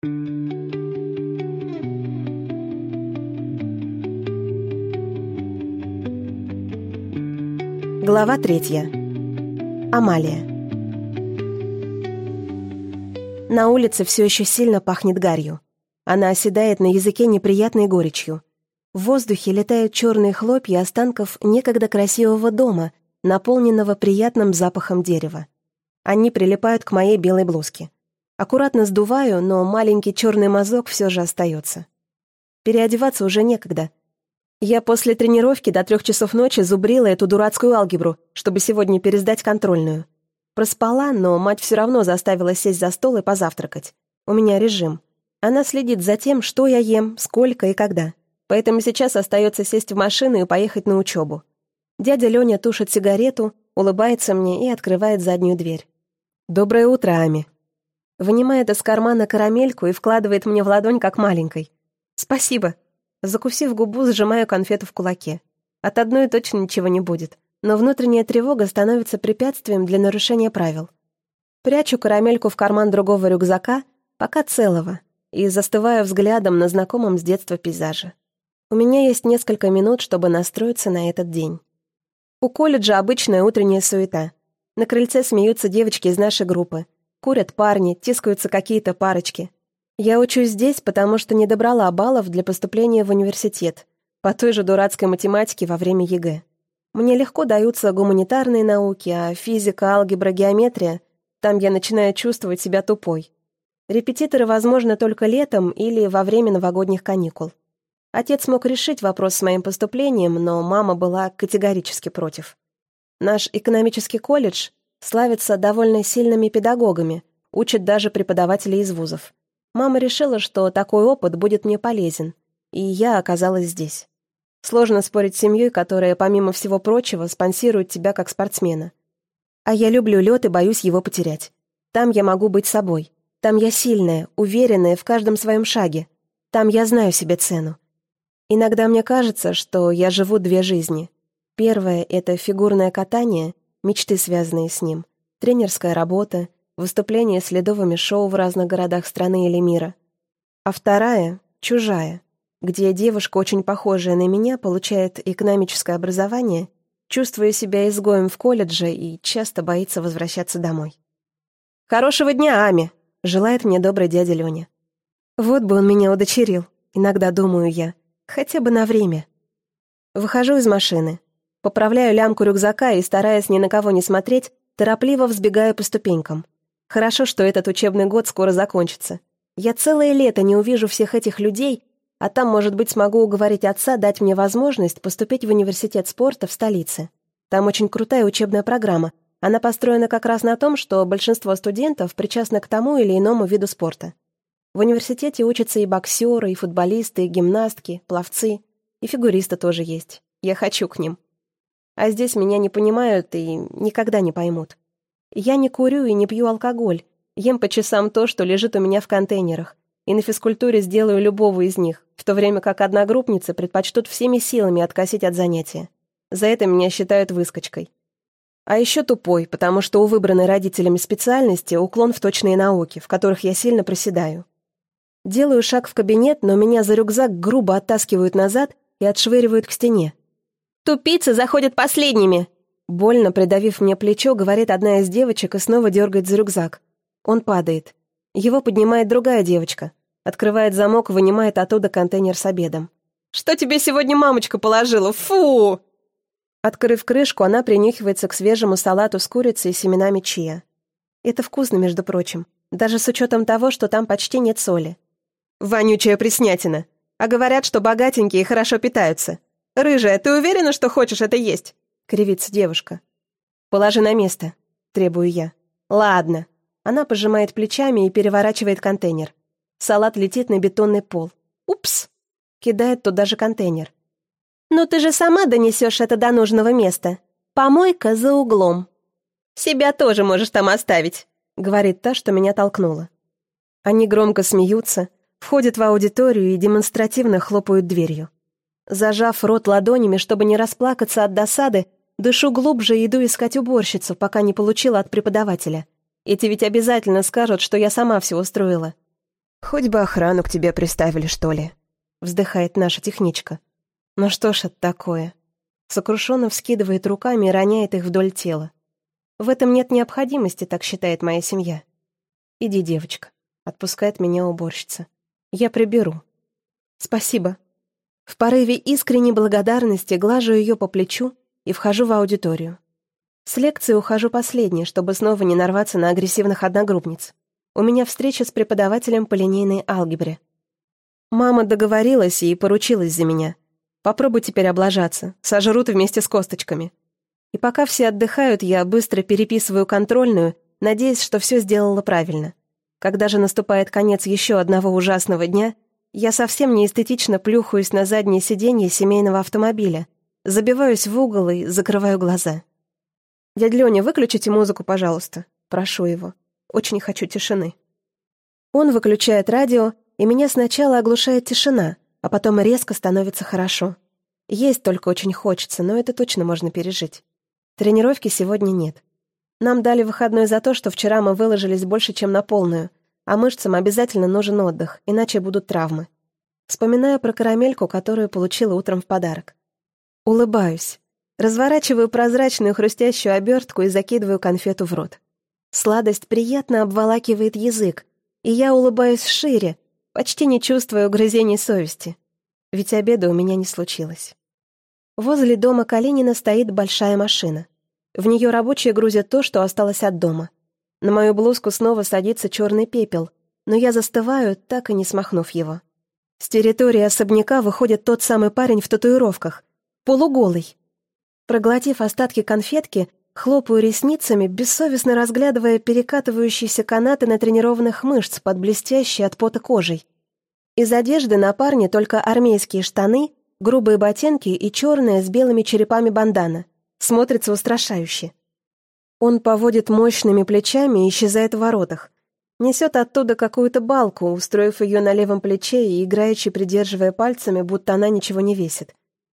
Глава 3. Амалия. На улице все еще сильно пахнет гарью. Она оседает на языке неприятной горечью. В воздухе летают черные хлопья останков некогда красивого дома, наполненного приятным запахом дерева. Они прилипают к моей белой блузке. Аккуратно сдуваю, но маленький черный мазок все же остается. Переодеваться уже некогда. Я после тренировки до 3 часов ночи зубрила эту дурацкую алгебру, чтобы сегодня пересдать контрольную. Проспала, но мать все равно заставила сесть за стол и позавтракать. У меня режим. Она следит за тем, что я ем, сколько и когда. Поэтому сейчас остается сесть в машину и поехать на учебу. Дядя Леня тушит сигарету, улыбается мне и открывает заднюю дверь. «Доброе утро, Ами». Вынимает из кармана карамельку и вкладывает мне в ладонь, как маленькой. «Спасибо». Закусив губу, сжимаю конфету в кулаке. От одной точно ничего не будет, но внутренняя тревога становится препятствием для нарушения правил. Прячу карамельку в карман другого рюкзака, пока целого, и застываю взглядом на знакомом с детства пейзаже. У меня есть несколько минут, чтобы настроиться на этот день. У колледжа обычная утренняя суета. На крыльце смеются девочки из нашей группы. Курят парни, тискаются какие-то парочки. Я учусь здесь, потому что не добрала баллов для поступления в университет, по той же дурацкой математике во время ЕГЭ. Мне легко даются гуманитарные науки, а физика, алгебра, геометрия — там я начинаю чувствовать себя тупой. Репетиторы возможны только летом или во время новогодних каникул. Отец мог решить вопрос с моим поступлением, но мама была категорически против. Наш экономический колледж славится довольно сильными педагогами, учат даже преподавателей из вузов. Мама решила, что такой опыт будет мне полезен, и я оказалась здесь. Сложно спорить с семьей, которая, помимо всего прочего, спонсирует тебя как спортсмена. А я люблю лед и боюсь его потерять. Там я могу быть собой. Там я сильная, уверенная в каждом своем шаге. Там я знаю себе цену. Иногда мне кажется, что я живу 2 жизни. Первая — это фигурное катание, мечты, связанные с ним, тренерская работа, выступления с ледовыми шоу в разных городах страны или мира. А вторая — чужая, где девушка, очень похожая на меня, получает экономическое образование, чувствуя себя изгоем в колледже и часто боится возвращаться домой. «Хорошего дня, Ами!» — желает мне добрый дядя Леня. Вот бы он меня удочерил, иногда думаю я, хотя бы на время. Выхожу из машины, поправляю лямку рюкзака и, стараясь ни на кого не смотреть, торопливо взбегаю по ступенькам. Хорошо, что этот учебный год скоро закончится. Я целое лето не увижу всех этих людей, а там, может быть, смогу уговорить отца дать мне возможность поступить в университет спорта в столице. Там очень крутая учебная программа. Она построена как раз на том, что большинство студентов причастны к тому или иному виду спорта. В университете учатся и боксеры, и футболисты, и гимнастки, пловцы, и фигуристы тоже есть. Я хочу к ним. А здесь меня не понимают и никогда не поймут. Я не курю и не пью алкоголь, ем по часам то, что лежит у меня в контейнерах, и на физкультуре сделаю любого из них, в то время как одногруппницы предпочтут всеми силами откосить от занятия. За это меня считают выскочкой. А еще тупой, потому что у выбранной родителями специальности уклон в точные науки, в которых я сильно проседаю. Делаю шаг в кабинет, но меня за рюкзак грубо оттаскивают назад и отшвыривают к стене. «Тупицы заходят последними!» Больно придавив мне плечо, говорит одна из девочек и снова дергает за рюкзак. Он падает. Его поднимает другая девочка. Открывает замок, вынимает оттуда контейнер с обедом. «Что тебе сегодня мамочка положила? Фу!» Открыв крышку, она принюхивается к свежему салату с курицей и семенами чиа. Это вкусно, между прочим, даже с учетом того, что там почти нет соли. «Вонючая преснятина! А говорят, что богатенькие хорошо питаются. Рыжая, ты уверена, что хочешь это есть?» — кривится девушка. «Положи на место», — требую я. «Ладно». Она пожимает плечами и переворачивает контейнер. Салат летит на бетонный пол. «Упс!» — кидает туда же контейнер. «Ну ты же сама донесешь это до нужного места. Помойка за углом». «Себя тоже можешь там оставить», — говорит та, что меня толкнула. Они громко смеются, входят в аудиторию и демонстративно хлопают дверью. Зажав рот ладонями, чтобы не расплакаться от досады, дышу глубже и иду искать уборщицу, пока не получила от преподавателя. Эти ведь обязательно скажут, что я сама все устроила. «Хоть бы охрану к тебе приставили, что ли», — вздыхает наша техничка. «Ну что ж это такое?» Сокрушенно вскидывает руками и роняет их вдоль тела. «В этом нет необходимости», — так считает моя семья. «Иди, девочка», — отпускает меня уборщица. «Я приберу». «Спасибо». В порыве искренней благодарности глажу ее по плечу и вхожу в аудиторию. С лекции ухожу последней, чтобы снова не нарваться на агрессивных одногруппниц. У меня встреча с преподавателем по линейной алгебре. Мама договорилась и поручилась за меня. Попробуй теперь облажаться, сожрут вместе с косточками. И пока все отдыхают, я быстро переписываю контрольную, надеясь, что все сделала правильно. Когда же наступает конец еще одного ужасного дня, я совсем неэстетично плюхаюсь на заднее сиденье семейного автомобиля, забиваюсь в угол и закрываю глаза. «Дядя Леня, выключите музыку, пожалуйста», — прошу его. Очень хочу тишины. Он выключает радио, и меня сначала оглушает тишина, а потом резко становится хорошо. Есть только очень хочется, но это точно можно пережить. Тренировки сегодня нет. Нам дали выходной за то, что вчера мы выложились больше, чем на полную, а мышцам обязательно нужен отдых, иначе будут травмы. Вспоминаю про карамельку, которую получила утром в подарок. Улыбаюсь. Разворачиваю прозрачную хрустящую обертку и закидываю конфету в рот. Сладость приятно обволакивает язык, и я улыбаюсь шире, почти не чувствуя угрызений совести. Ведь обеда у меня не случилось. Возле дома Калинина стоит большая машина. В нее рабочие грузят то, что осталось от дома. На мою блузку снова садится черный пепел, но я застываю, так и не смахнув его. С территории особняка выходит тот самый парень в татуировках, полуголый. Проглотив остатки конфетки, хлопаю ресницами, бессовестно разглядывая перекатывающиеся канаты натренированных мышц под блестящей от пота кожей. Из одежды на парне только армейские штаны, грубые ботинки и черная с белыми черепами бандана. Смотрится устрашающе. Он поводит мощными плечами и исчезает в воротах. Несет оттуда какую-то балку, устроив ее на левом плече и играючи придерживая пальцами, будто она ничего не весит.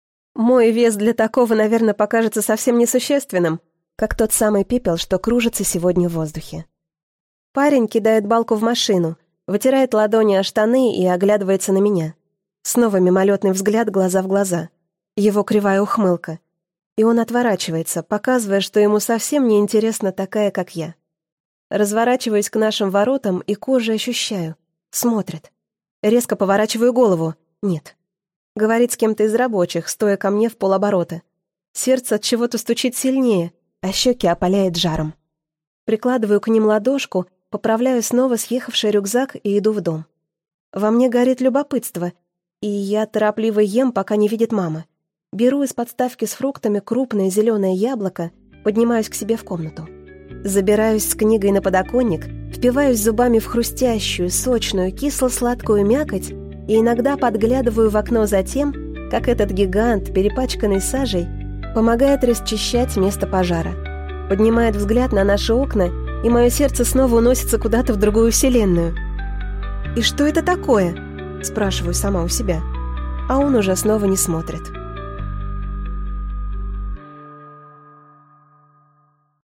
Мой вес для такого, наверное, покажется совсем несущественным, как тот самый пепел, что кружится сегодня в воздухе. Парень кидает балку в машину, вытирает ладони о штаны и оглядывается на меня. Снова мимолетный взгляд глаза в глаза. Его кривая ухмылка. И он отворачивается, показывая, что ему совсем не интересна такая, как я. Разворачиваюсь к нашим воротам и кожей ощущаю. Смотрит. Резко поворачиваю голову. Нет. Говорит с кем-то из рабочих, стоя ко мне в полоборота. Сердце от чего-то стучит сильнее, а щеки опаляет жаром. Прикладываю к ним ладошку, поправляю снова съехавший рюкзак и иду в дом. Во мне горит любопытство, и я торопливо ем, пока не видит мама. Беру из подставки с фруктами крупное зеленое яблоко, поднимаюсь к себе в комнату. Забираюсь с книгой на подоконник, впиваюсь зубами в хрустящую, сочную, кисло-сладкую мякоть и иногда подглядываю в окно за тем, как этот гигант, перепачканный сажей, помогает расчищать место пожара. Поднимает взгляд на наши окна, и мое сердце снова уносится куда-то в другую вселенную. «И что это такое?» – спрашиваю сама у себя. А он уже снова не смотрит.